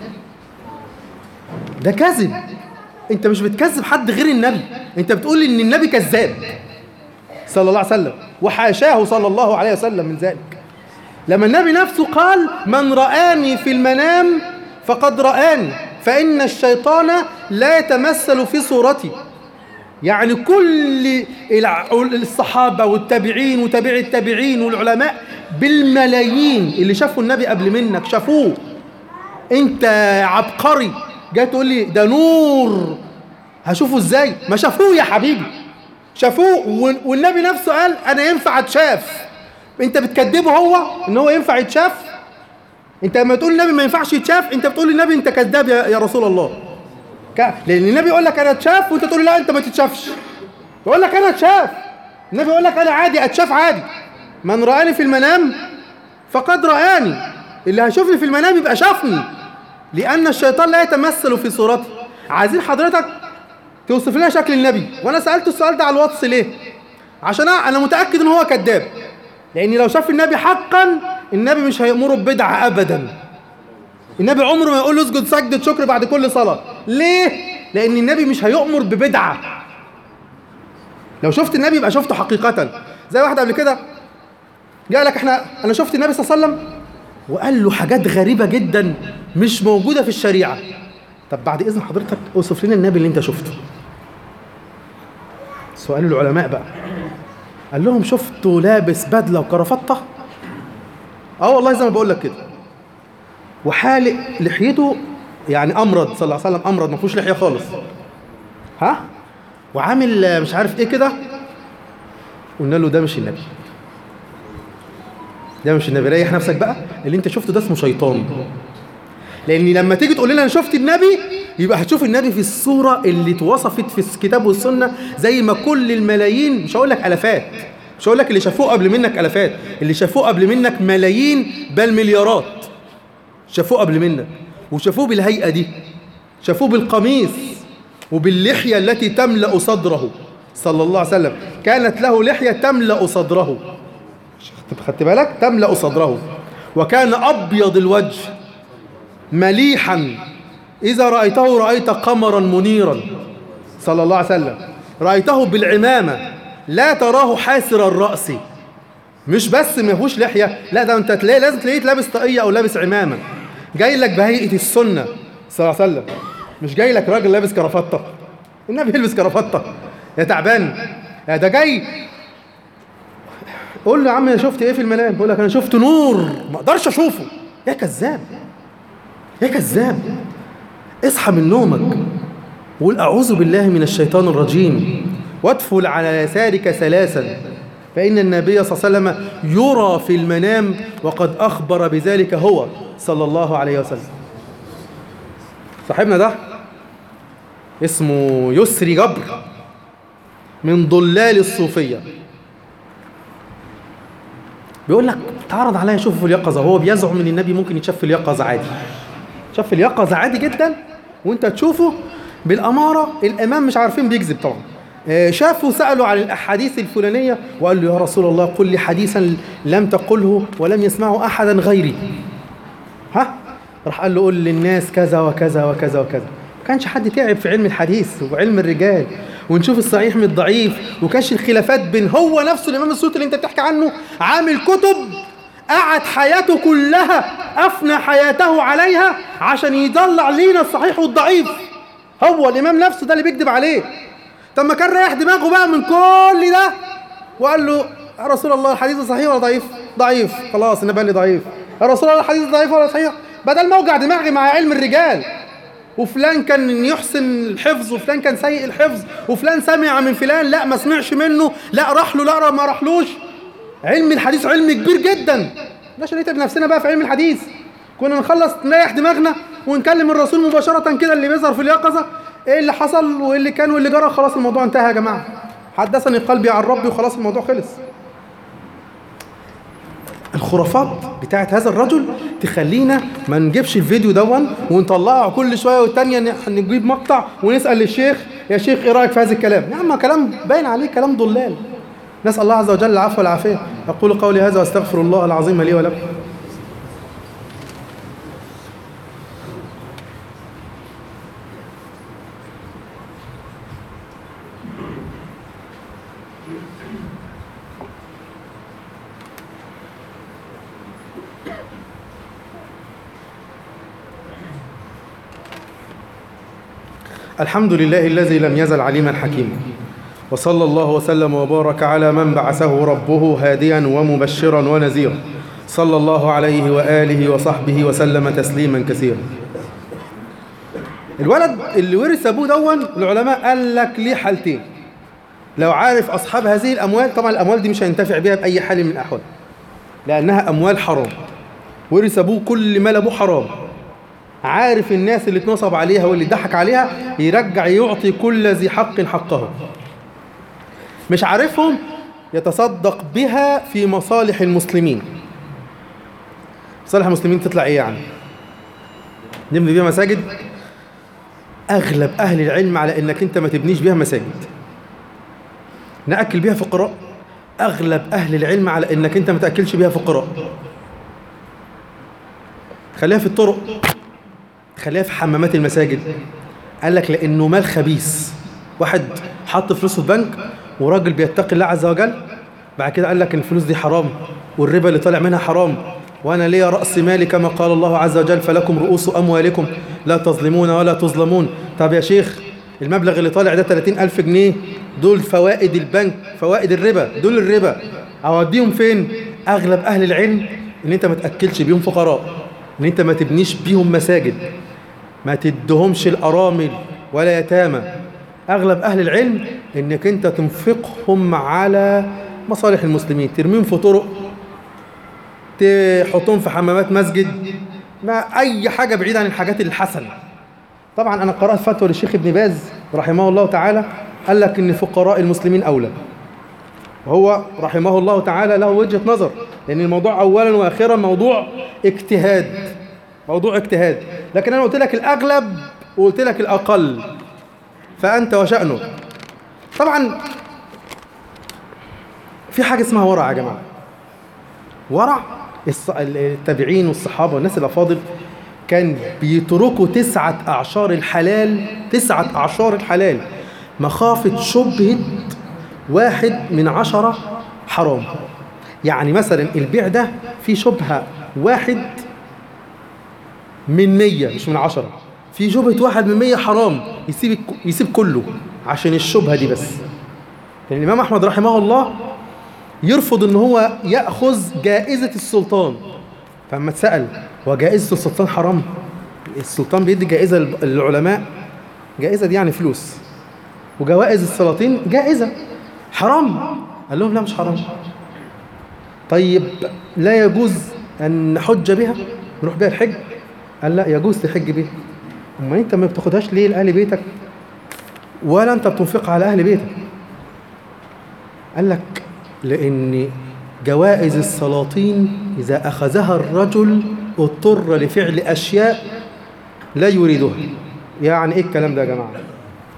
ده كذب. انت مش بتكذب حد غير النبي، انت بتقول ان النبي كذاب صلى الله عليه وسلم، وحاشاه صلى الله عليه وسلم من ذلك. لما النبي نفسه قال من رآني في المنام فقد رآني فإن الشيطان لا يتمثل في صورتي. يعني كل الصحابة والتابعين وتابعي التابعين والعلماء بالملايين اللي شافوا النبي قبل منك شافوه، انت عبقري جاي تقول لي ده نور هشوفه ازاي؟ ما شافوه يا حبيبي، شافوه والنبي نفسه قال انا ينفع اتشاف. انت بتكذبه هو ان هو ينفع يتشاف؟ انت لما تقول النبي ما ينفعش يتشاف انت بتقول للنبي انت كذاب يا رسول الله. لان النبي يقول لك انا اتشاف وانت تقول لا انت ما تتشافش. يقول لك انا اتشاف، النبي يقول لك انا عادي اتشاف عادي. من رآني في المنام فقد رآني، اللي هيشوفني في المنام يبقى شافني، لان الشيطان لا يتمثل في صورتي. عايزين حضرتك توصف لنا شكل النبي، وانا سألته السؤال ده على الواتس ليه؟ عشان انا متأكد ان هو كذاب، لان لو شاف النبي حقا النبي مش هيأمره ببدعة ابدا. النبي عمره ما يقول له اسجد سجدة شكر بعد كل صلاة. ليه؟ لان النبي مش هيأمر ببدعة. لو شفت النبي يبقى شفته حقيقة. زي واحد قبل كده جاء لك انا شفت النبي صلى الله عليه وسلم وقال له حاجات غريبة جدا مش موجودة في الشريعة. طب بعد اذن حضرتك اوصف لنا النبي اللي انت شفته. سؤال العلماء بقى، قال لهم شفته لابس بدلة وكرافطة؟ والله زي ما بقول لك كده، وحالق لحيته، يعني امرض صلى الله عليه وسلم، امرض ما فيهوش لحية خالص، وعامل مش عارف ايه كده. قلنا له ده مش النبي، ده مش النبي، ريح نفسك بقى، اللي انت شفته ده اسمه شيطان. لان لما تيجي تقول لنا انا شفت النبي يبقى هتشوف النبي في الصورة اللي اتوصفت في الكتاب والسنة، زي ما كل الملايين، مش هقول لك الافات، مش هقول لك اللي شافوه قبل منك الافات، اللي شافوه قبل منك ملايين بل مليارات شافوه قبل منك، وشافوه بالهيئة دي، شافوه بالقميص وباللحية التي تملأ صدره صلى الله عليه وسلم. كانت له لحية تملأ صدره، خدت بالك؟ تملأ صدره. وكان أبيض الوجه مليحا، إذا رأيته رأيت قمرا منيرا صلى الله عليه وسلم. رأيته بالعمامة لا تراه حاسر الرأس، مش بس ما فيهوش لحية، لا ده انت لازم تلاقيه لابس طاقية او لابس عمامة، جاي لك بهيئة السنة صلى الله عليه وسلم، مش جاي لك راجل لابس كرافتة. النبي يلبس كرافتة يا تعبان؟ ده جاي قول له يا عم انا شفت ايه في المنام؟ بقول لك انا شفت نور ما اقدرش اشوفه. يا كذاب، يا كذاب، اصحى من نومك وقول اعوذ بالله من الشيطان الرجيم وادفل على يسارك ثلاثا، فإن النبي صلى الله عليه وسلم يرى في المنام وقد أخبر بذلك هو صلى الله عليه وسلم. صاحبنا ده اسمه يسري جبر من ضلال الصوفية، بيقول لك تعرض عليا اشوفه في اليقظة. هو بيزعم ان النبي ممكن يتشاف في اليقظة عادي، شاف في اليقظة عادي جدا، وانت تشوفه بالأمارة. الإمام مش عارفين بيكذب طبعا، شافوا سألوا عن الأحاديث الفلانية وقال له يا رسول الله قل لي حديثا لم تقله ولم يسمعه أحدا غيري. راح قال له قل للناس كذا وكذا وكذا وكذا. ما كانش حد تعب في علم الحديث وعلم الرجال ونشوف الصحيح من الضعيف وكاش الخلافات بين هو نفسه الإمام السيوطي اللي انت بتحكي عنه عامل كتب قعد حياته كلها أفنى حياته عليها عشان يطلع لينا الصحيح والضعيف. هو الإمام نفسه ده اللي بيكذب عليه. طب ما كان رايح دماغه بقى من كل ده وقال له يا رسول الله الحديث صحيح ولا ضعيف؟ ضعيف. خلاص النبي قال لي ضعيف. يا رسول الله الحديث ضعيف ولا صحيح؟ بدل ما اوجع دماغي مع علم الرجال وفلان كان يحسن الحفظ وفلان كان سيء الحفظ وفلان سمع من فلان لا ما سمعش منه لا راح له لا ما راحلوش. علم الحديث علم كبير جدا. مش نتعب نفسنا بقى في علم الحديث. كنا نخلص نريح دماغنا ونكلم الرسول مباشرة كده اللي بيظهر في اليقظة ايه اللي حصل وايه اللي كان واللي جرى. خلاص الموضوع انتهى يا جماعة. حدثني قلبي عن ربي وخلاص الموضوع خلص. الخرافات بتاعت هذا الرجل تخلينا ما نجيبش الفيديو دون ونطلعه كل شوية والتانية نجيب مقطع ونسأل للشيخ يا شيخ ايه رأيك في هذا الكلام؟ يا عم كلام باين عليه كلام ضلال. نسأل الله عز وجل العفو والعافية. أقول قولي هذا واستغفر الله العظيم لي ولكم. الحمد لله الذي لم يزل عليما حكيما، وصلى الله وسلم وبارك على من بعثه ربه هاديا ومبشرا ونذيرا، صلى الله عليه وآله وصحبه وسلم تسليما كثيرا. الولد اللي ورث أبوه دون العلماء قال لك ليه حالتين. لو عارف أصحاب هذه الأموال، طبعا الأموال دي مش هينتفع بها بأي حال من الأحوال لأنها أموال حرام. ورث أبوه كل مال أبوه حرام. عارف الناس اللي اتنصب عليها واللي ضحك عليها يرجع يعطي كل ذي حق حقه. مش عارفهم يتصدق بها في مصالح المسلمين. مصالح المسلمين تطلع ايه يعني؟ نبني بيها مساجد. اغلب اهل العلم على انك انت ما تبنيش بيها مساجد. نأكل بيها فقراء. اغلب اهل العلم على انك انت ما تأكلش بيها فقراء. خليها في الطرق، خليها في حمامات المساجد. قال لك لانه مال خبيث. واحد حط فلوسه في بنك وراجل بيتقي الله عز وجل، بعد كده قال لك ان الفلوس دي حرام والربا اللي طالع منها حرام، وانا ليا رأس مالي كما قال الله عز وجل فلكم رؤوس اموالكم لا تظلمون ولا تظلمون. طب يا شيخ المبلغ اللي طالع ده 30,000 جنيه دول فوائد البنك، فوائد الربا، دول الربا اوديهم فين؟ اغلب اهل العلم ان انت ما تأكلش بيهم فقراء، ان انت ما تبنيش بيهم مساجد، ما تدهمش الارامل ولا يتامى. اغلب اهل العلم انك انت تنفقهم على مصالح المسلمين، ترميهم في طرق، تحطهم في حمامات مسجد، ما اي حاجه بعيد عن الحاجات الحسنه. طبعا انا قرات فتوى للشيخ ابن باز رحمه الله تعالى، قال لك ان فقراء المسلمين اولى، وهو رحمه الله تعالى له وجهه نظر، لان الموضوع اولا واخيرا موضوع اجتهاد، موضوع اجتهاد. لكن انا قلت لك الاغلب وقلت لك الاقل، فانت وشأنه. طبعا في حاجه اسمها ورع يا جماعه. ورع التابعين والصحابه والناس الافاضل كان بيتركوا 9 أعشار الحلال، 9 أعشار الحلال، مخافه شبهه 1 من 10 حرام. يعني مثلا البيع ده فيه شبهه 1 من 100 مش من 10، في شبهة 1 من 100 حرام، يسيب كله عشان الشبهة دي بس. يعني الإمام أحمد رحمه الله يرفض إن هو يأخذ جائزة السلطان. فلما اتسأل هو جائزة السلطان حرام؟ السلطان بيدي جائزة للعلماء، جائزة دي يعني فلوس، وجوائز السلاطين جائزة، حرام؟ قال لهم لا مش حرام. طيب لا يجوز أن نحج بها، نروح بها الحج؟ قال لا يجوز تحج بها. أما أنت ما بتاخدهاش ليه لأهل بيتك ولا أنت بتنفقها على أهل بيتك؟ قال لك لأن جوائز السلاطين إذا أخذها الرجل اضطر لفعل أشياء لا يريدها. يعني إيه الكلام ده يا جماعة؟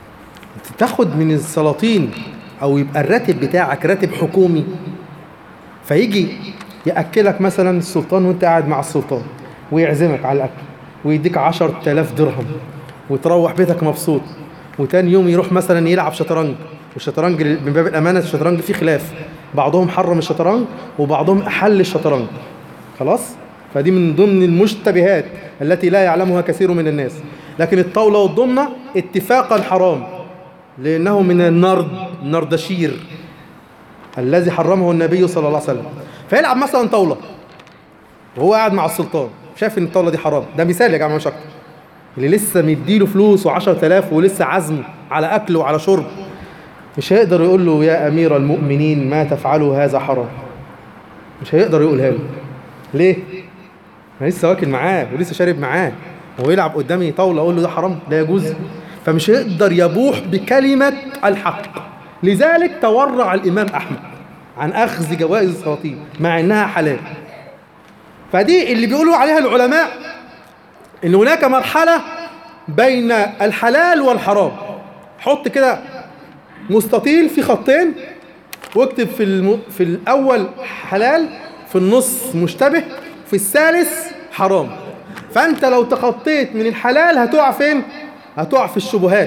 تاخد من السلاطين او يبقى الراتب بتاعك راتب حكومي، فيجي يأكلك مثلا السلطان وانت قاعد مع السلطان ويعزمك على الأكل ويديك 10,000 درهم وتروح بيتك مبسوط، وتاني يوم يروح مثلا يلعب شطرنج. والشطرنج من باب الأمانة الشطرنج فيه خلاف، بعضهم حرم الشطرنج وبعضهم أحل الشطرنج. خلاص؟ فدي من ضمن المشتبهات التي لا يعلمها كثير من الناس. لكن الطاولة والضمنة اتفاقا حرام، لأنه من النردشير الذي حرمه النبي صلى الله عليه وسلم. فيلعب مثلا طاولة وهو قاعد مع السلطان شايف ان الطاولة دي حرام، ده مثال يا جماعة مش اكتر. اللي لسه مديله فلوس و10,000 ولسه عزمه على اكل وعلى شرب، مش هيقدر يقول له يا امير المؤمنين ما تفعله هذا حرام. مش هيقدر يقولها له. ليه؟ انا لسه واكل معاه ولسه شارب معاه، وهو يلعب قدامي طاولة اقول له ده حرام؟ لا يجوز. فمش هيقدر يبوح بكلمة الحق. لذلك تورع الامام احمد عن اخذ جوائز السلاطين مع انها حلال. فدي اللي بيقولوا عليها العلماء ان هناك مرحلة بين الحلال والحرام. حط كده مستطيل في خطين واكتب في الاول حلال، في النص مشتبه، في الثالث حرام. فانت لو تخطيت من الحلال هتقع فين؟ هتقع في الشبهات.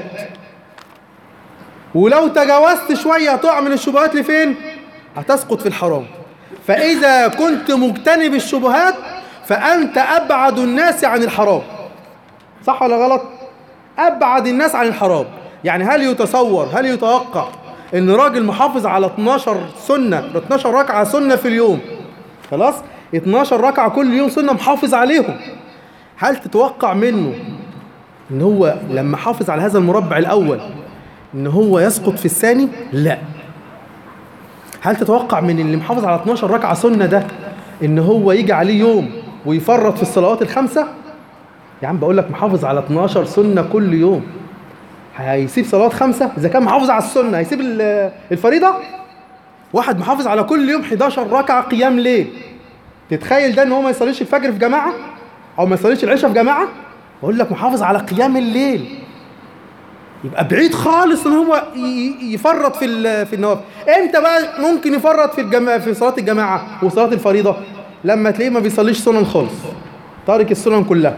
ولو تجاوزت شوية هتقع من الشبهات لفين؟ هتسقط في الحرام. فإذا كنت مجتنب الشبهات فأنت أبعد الناس عن الحرام. صح ولا غلط؟ أبعد الناس عن الحرام. يعني هل يتوقع إن راجل محافظ على 12 سنة، 12 ركعة سنة في اليوم، خلاص؟ 12 ركعة كل يوم سنة محافظ عليهم، هل تتوقع منه إن هو لما حافظ على هذا المربع الأول إن هو يسقط في الثاني؟ لا. هل تتوقع من اللي محافظ على 12 ركعة سنة ده إن هو يجي عليه يوم ويفرط في الصلوات الخمسة؟ يا عم بقول لك محافظ على 12 سنة كل يوم، هيسيب صلوات خمسة؟ إذا كان محافظ على السنة هيسيب الفريضة؟ واحد محافظ على كل يوم 11 ركعة قيام ليل، تتخيل ده إن هو ما يصليش الفجر في جماعة أو ما يصليش العشاء في جماعة؟ بقول لك محافظ على قيام الليل. يبقى بعيد خالص ان هو يفرط في النوافل. امتى بقى ممكن يفرط في صلاه الجماعه وصلاه الفريضه؟ لما تلاقيه ما بيصليش سنن خالص، تارك السنن كلها،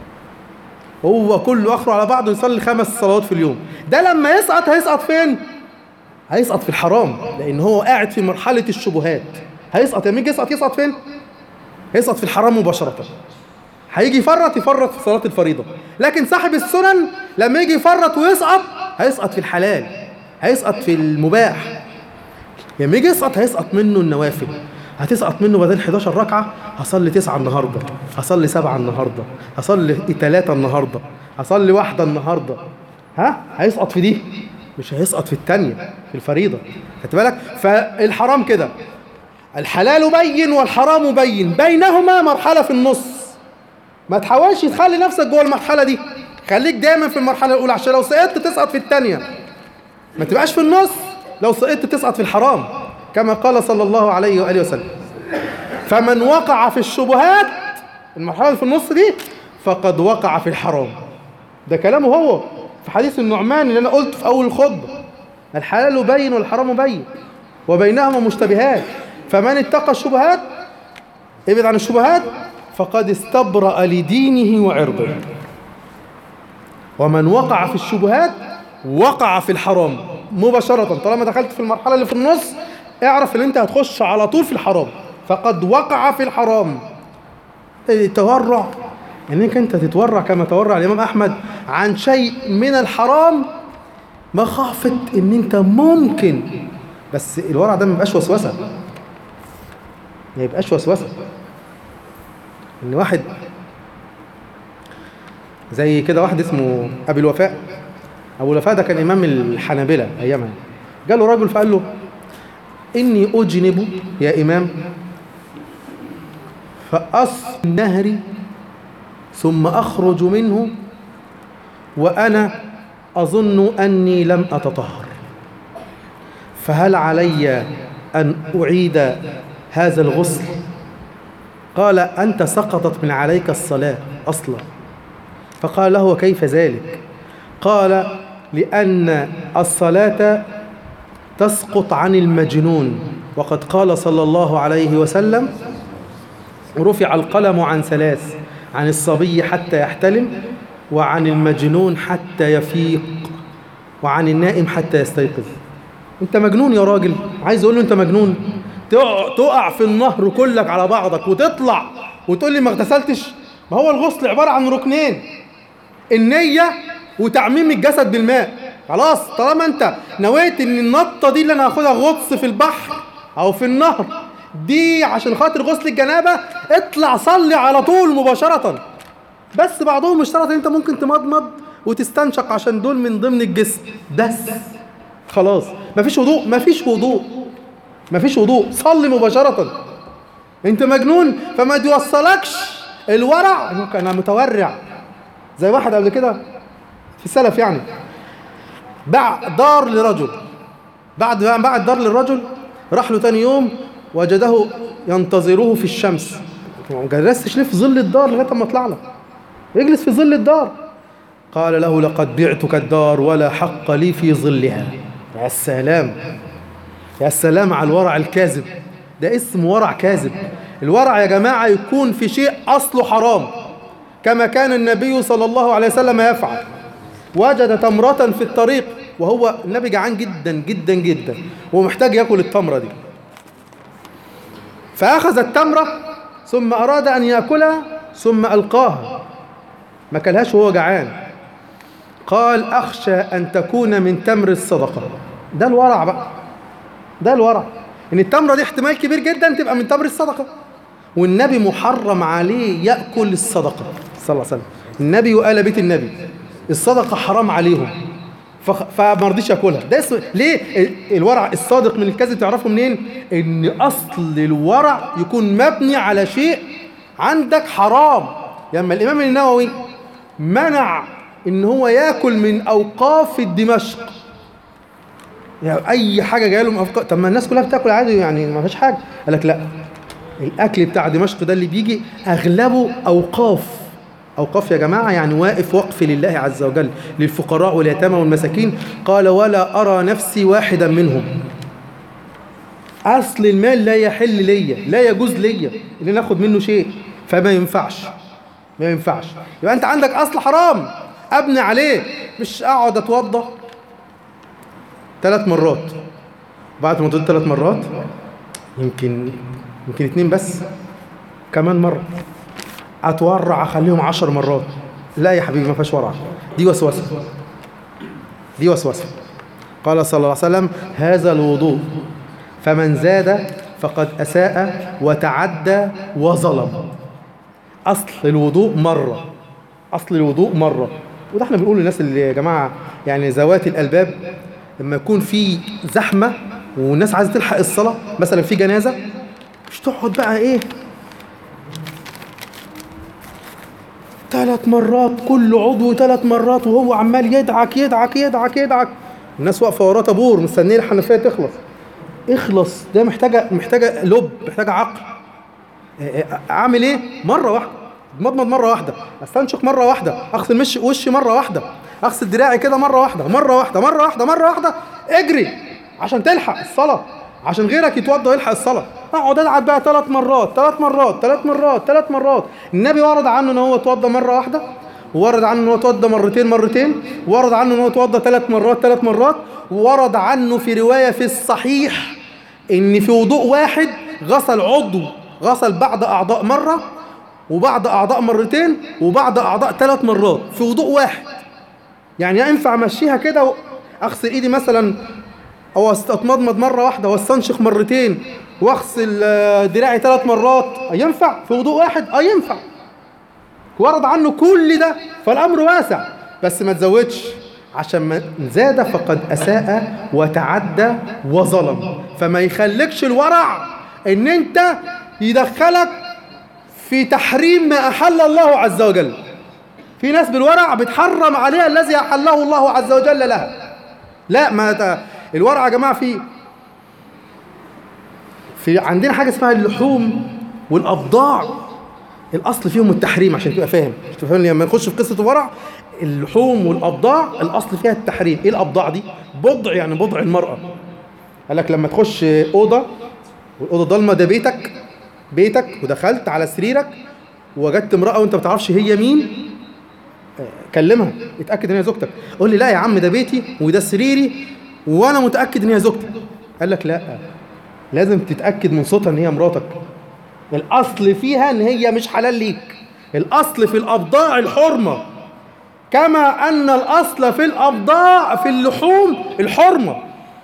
هو كله اخره على بعضه يصلي 5 صلوات في اليوم. ده لما يسقط هيسقط فين؟ هيسقط في الحرام، لان هو قاعد في مرحله الشبهات. هيسقط لما يجي يسقط فين؟ هيسقط في الحرام مباشره. هيجي يفرط في صلاة الفريضة. لكن صاحب السنن لما يجي يفرط ويسقط هيسقط في الحلال، هيسقط في المباح. لما يجي يسقط هيسقط منه النوافل، هتسقط منه بدل 11 ركعة هصلي 9 النهاردة، هصلي 7 النهاردة، هصلي 3 النهاردة، هصلي 1 النهاردة. هيسقط في دي، مش هيسقط في التانية في الفريضة. خدت بالك؟ فالحرام كده، الحلال بين والحرام بين، بينهما مرحلة في النص. ما تحاولش تخلي نفسك جوه المرحلة دي، خليك دايما في المرحلة الأولى، عشان لو سقطت تسقط في الثانية. ما تبقاش في النص، لو سقطت تسقط في الحرام، كما قال صلى الله عليه وآله وسلم. فمن وقع في الشبهات، المرحلة اللي في النص دي، فقد وقع في الحرام. ده كلامه هو في حديث النعمان اللي أنا قلت في أول الخطبة: الحلال بين والحرام بين وبينهما مشتبهات، فمن اتقى الشبهات، ابعد عن الشبهات، فقد استبرأ لدينه وعرضه. ومن وقع في الشبهات وقع في الحرام مباشرة. طالما دخلت في المرحلة اللي في النص اعرف ان انت هتخش على طول في الحرام، فقد وقع في الحرام. التورع انك انت تتورع كما تورع الامام احمد عن شيء من الحرام، مخافة ان انت ممكن، بس الورع ده ما يبقاش وسوسة، ما يبقاش وسوسة. ان واحد زي كده، واحد اسمه ابو الوفاء ده كان امام الحنابلة ايامها. جاله راجل فقال له: اني اجنب يا امام فاصل النهر ثم اخرج منه وانا اظن اني لم اتطهر، فهل علي ان اعيد هذا الغسل؟ قال: أنت سقطت من عليك الصلاة أصلا. فقال له: وكيف ذلك؟ قال: لأن الصلاة تسقط عن المجنون، وقد قال صلى الله عليه وسلم: رفع القلم عن ثلاث، عن الصبي حتى يحتلم، وعن المجنون حتى يفيق، وعن النائم حتى يستيقظ. انت مجنون يا راجل؟ عايز اقول له انت مجنون؟ تقع في النهر كلك على بعضك وتطلع وتقول لي ما اغتسلتش؟ ما هو الغسل عبارة عن ركنين: النية وتعميم الجسد بالماء. خلاص، طالما انت نويت ان النطة دي اللي انا هاخدها غطس في البحر او في النهر دي عشان خاطر غسل الجنابة، اطلع صلي على طول مباشرة. بس بعضهم اشترط ان انت ممكن تمضمض وتستنشق عشان دول من ضمن الجسم بس. خلاص، مفيش وضوء، مفيش وضوء، صلي مباشرة. انت مجنون، فما توصلكش الورع. انا متورع زي واحد قبل كده في السلف يعني، باع دار لرجل، بعد دار للرجل راح له تاني يوم وجده ينتظره في الشمس. ما جلستش ليه في ظل الدار لغايه ما اطلع لك؟ اجلس في ظل الدار. قال له: لقد بعتك الدار ولا حق لي في ظلها. يا سلام، يا سلام على الورع الكاذب. ده اسم ورع كاذب. الورع يا جماعة يكون في شيء أصله حرام، كما كان النبي صلى الله عليه وسلم يفعل. وجد تمرة في الطريق، وهو النبي جعان جدا جدا جدا ومحتاج يأكل التمرة دي، فأخذ التمرة ثم أراد أن يأكلها ثم ألقاها، ما كلهاش وهو جعان. قال: أخشى أن تكون من تمر الصدقة. ده الورع بقى، ده الورع، إن التمرة دي احتمال كبير جدا تبقى من تمر الصدقة، والنبي محرم عليه يأكل الصدقة صلى الله عليه وسلم. النبي وآل بيت النبي الصدقة حرام عليهم، فما رضيش ياكلها. ده اسمه ليه؟ الورع الصادق من الكذب تعرفه منين؟ ان اصل الورع يكون مبني على شيء عندك حرام. لما الامام النووي منع ان هو ياكل من اوقاف دمشق، يعني اي حاجه جايه له من اوقاف، طب ما الناس كلها بتاكل عادي يعني ما فيش حاجه. قال لك لا، الاكل بتاع دمشق ده اللي بيجي اغلبه اوقاف. أوقاف يا جماعة يعني واقف وقف لله عز وجل، للفقراء واليتامى والمساكين. قال: ولا أرى نفسي واحدا منهم. أصل المال لا يحل ليا، لا يجوز ليا إن ناخد منه شيء، فما ينفعش، ما ينفعش. يبقى أنت عندك أصل حرام أبني عليه، مش أقعد أتوضى 3 مرات، بعد ما تقول 3 مرات يمكن 2 بس، كمان مرة اتورع اخليهم 10 مرات. لا يا حبيبي، ما فيهاش ورع، دي وسوسه، دي وسوسه. قال صلى الله عليه وسلم: هذا الوضوء فمن زاد فقد اساء وتعدى وظلم. اصل الوضوء مره، اصل الوضوء مره. وده احنا بنقول للناس اللي يا جماعه يعني ذوات الالباب، لما يكون في زحمه والناس عايزه تلحق الصلاه، مثلا في جنازه، مش تقعد بقى ايه 3 مرات كل عضو 3 مرات وهو عمال يدعك يدعك يدعك يدعك. الناس واقفه وراه طابور مستنيه الحنفيه تخلص. اخلص، ده محتاجه لب، محتاجه عقل. اعمل ايه؟ مره واحده، اتمضمض مره واحده، استنشق مره واحده، اغسل وشي مره واحده، اغسل دراعي كده مره واحده، مره واحده مره واحده مره واحده، اجري عشان تلحق الصلاه، عشان غيرك يتوضى ويلحق الصلاه. اقعد ادعك بقى 3 مرات 3 مرات 3 مرات 3 مرات. النبي ورد عنه ان هو توضى مره واحده، وورد عنه ان هو توضى مرتين، وورد عنه ان هو توضى 3 مرات 3 مرات، وورد عنه في روايه في الصحيح ان في وضوء واحد غسل عضو، غسل بعض اعضاء مره، وبعض اعضاء مرتين، وبعض اعضاء 3 مرات في وضوء واحد. يعني ينفع امشيها كده، اغسل ايدي مثلا او اتمضمض مره واحده واستنشق مرتين واغسل دراعي 3 مرات، ينفع في وضوء واحد؟ ينفع. ورد عنه كل ده، فالامر واسع، بس ما تزودش، عشان من زاد فقد اساء وتعدى وظلم. فما يخليكش الورع ان انت يدخلك في تحريم ما احل الله عز وجل. في ناس بالورع بتحرم عليها الذي احله الله عز وجل لها. لا، ما الورع يا جماعه في عندنا حاجه اسمها اللحوم والابضاع، الاصل فيهم التحريم، عشان تبقى فاهم. لما نخش في قصه الورع، اللحوم والأبضاع الأصل فيها التحريم. إيه الأبضاع دي؟ بضع، يعني بضع المرأة. قال لك لما تخش أوضة والأوضة ضلمة، ده بيتك ودخلت على سريرك ووجدت امرأة وأنت ما بتعرفش هي مين، كلمها، اتأكد إن هي زوجتك. قول لي لا يا عم ده بيتي وده سريري وأنا متأكد إن هي زوجتك. قال لك لا، لازم تتأكد من صوتها إن هي مراتك. الأصل فيها إن هي مش حلال ليك. الأصل في الأبضاع الحرمة، كما أن الأصل في الأبضاع في اللحوم الحرمة.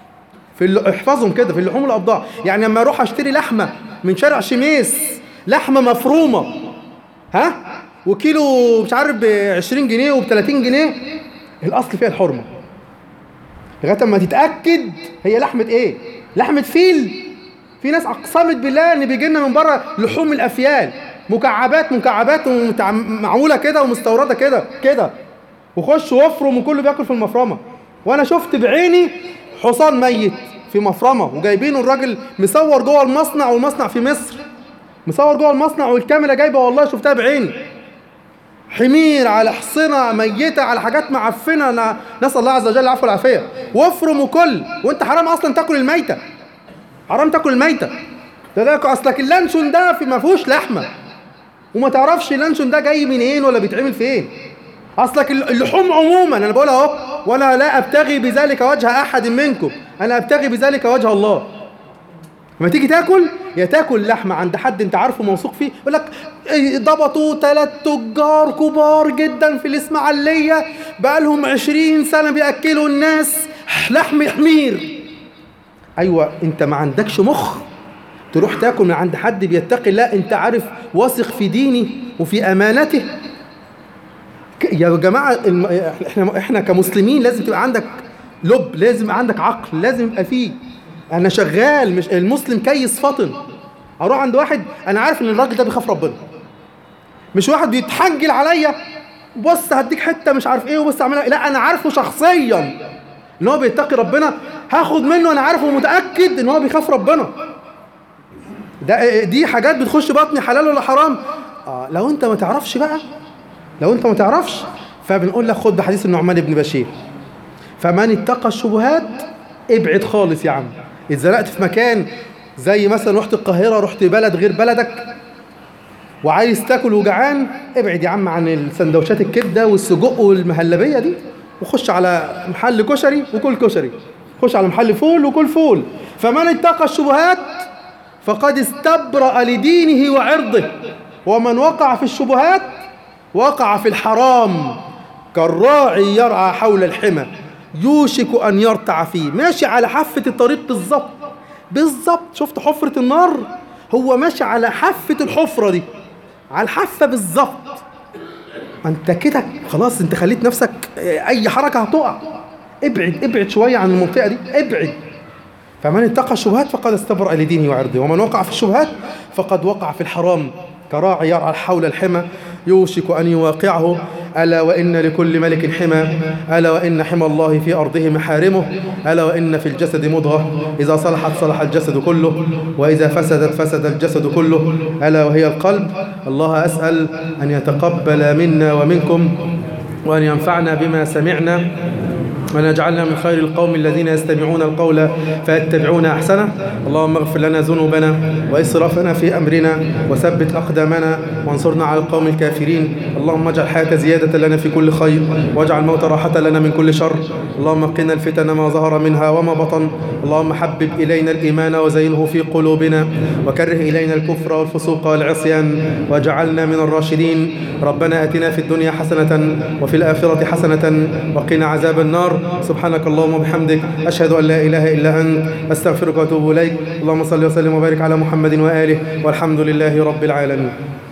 احفظهم كده، في اللحوم والأبضاع. يعني لما أروح أشتري لحمة من شارع شميس، لحمة مفرومة وكيلو مش عارف ب20 جنيه وب30 جنيه، الأصل فيها الحرمة لغاية ما تتأكد هي لحمة إيه. لحمة فيل، في ناس أقسمت بالله إن بيجي لنا من بره لحوم الأفيال، مكعبات معمولة كده ومستوردة كده وخش وافرم وكله بياكل في المفرمة. وأنا شفت بعيني حصان ميت في مفرمة وجايبينه، الراجل مصور جوه المصنع، والمصنع في مصر، مصور جوه المصنع والكاميرا جايبه، والله شفتها بعيني. حمير على حصنة ميتة على حاجات معفنة، نسأل الله عز وجل العفو والعافية. وافرم وكل، وانت حرام اصلا تاكل الميتة، حرام تاكل الميتة. ده اصلك اللانشون ده ما فيهوش لحمة، وما تعرفش اللانشون ده جاي منين ولا بيتعمل فين. اصلك اللحوم عموما انا بقولها اهو، ولا لا ابتغي بذلك وجه احد منكم، انا ابتغي بذلك وجه الله. لما تيجي تاكل، يا تاكل لحمه عند حد انت عارفه موثوق فيه، يقول لك ضبطوا 3 تجار كبار جدا في الاسماعيليه بقالهم 20 سنه بياكلوا الناس لحم حمير. ايوه، انت ما عندكش مخ تروح تاكل من عند حد بيتقي الله، انت عارف واثق في دينه وفي امانته. يا جماعه احنا كمسلمين لازم تبقى عندك لب، لازم يبقى عندك عقل، لازم يبقى فيه. انا شغال، مش المسلم كيس فطن اروح عند واحد انا عارف ان الراجل ده بيخاف ربنا، مش واحد بيتحنجل عليا بص هديك حته مش عارف ايه وبص اعملها، لا انا عارفه شخصيا ان هو بيتقي ربنا، هاخد منه انا عارفه ومتاكد ان هو بيخاف ربنا. دي حاجات بتخش بطني، حلال ولا حرام؟ لو انت ما تعرفش بقى، لو انت ما تعرفش فبنقول لك خد بحديث النعمان بن بشير، فمن اتقى الشبهات ابعد خالص يا عم. اتزنقت في مكان زي مثلا رحت القاهرة، رحت بلد غير بلدك وعايز تاكل وجعان، ابعد يا عم عن السندوتشات الكبدة والسجق والمهلبية دي، وخش على محل كشري وكل كشري، خش على محل فول وكل فول. فمن اتقى الشبهات فقد استبرأ لدينه وعرضه، ومن وقع في الشبهات وقع في الحرام، كالراعي يرعى حول الحمى يوشك أن يرتع فيه. ماشي على حافة الطريق بالظبط. شفت حفرة النار؟ هو ماشي على حافة الحفرة دي، على الحافة بالظبط. انت كده خلاص، انت خليت نفسك اي حركة هتقع. ابعد شوية عن المنطقة دي، ابعد. فمن اتقى الشبهات فقد استبرأ لدينه وعرضه، ومن وقع في الشبهات فقد وقع في الحرام، كراعي يرعى حول الحمى يوشك أن يواقعه. ألا وإن لكل ملك حمى، ألا وإن حمى الله في أرضه محارمه، ألا وإن في الجسد مضغة إذا صلحت صلح الجسد كله، وإذا فسدت فسد الجسد كله، ألا وهي القلب. الله أسأل أن يتقبل منا ومنكم، وأن ينفعنا بما سمعنا، وأن يجعلنا من خير القوم الذين يستمعون القول فيتبعون أحسنه. اللهم اغفر لنا ذنوبنا وإسرافنا في أمرنا، وثبت أقدامنا وانصرنا على القوم الكافرين. اللهم اجعل الحياة زيادة لنا في كل خير، واجعل الموت راحة لنا من كل شر. اللهم قنا الفتن ما ظهر منها وما بطن. اللهم حبب إلينا الإيمان وزينه في قلوبنا، وكره إلينا الكفر والفسوق والعصيان، واجعلنا من الراشدين. ربنا آتنا في الدنيا حسنة وفي الآخرة حسنة وقنا عذاب النار. سبحانك اللهم وبحمدك، أشهد أن لا إله إلا أنت، أستغفرك وأتوب إليك. اللهم صل وسلم وبارك على محمد وآله، والحمد لله رب العالمين.